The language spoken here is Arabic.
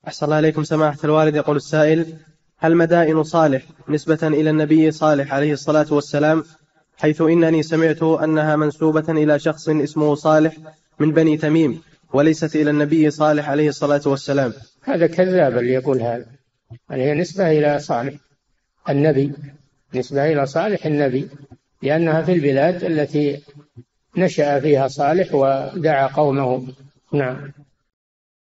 أحسن الله إليكم سماحة الوالد. يقول السائل: هل مدائن صالح نسبة إلى النبي صالح عليه الصلاة والسلام، حيث إنني سمعت أنها منسوبة إلى شخص اسمه صالح من بني تميم وليست إلى النبي صالح عليه الصلاة والسلام؟ هذا كذاب اللي يقول هذا. هي نسبة إلى صالح النبي، نسبة إلى صالح النبي، لأنها في البلاد التي نشأ فيها صالح ودعا قومه. نعم.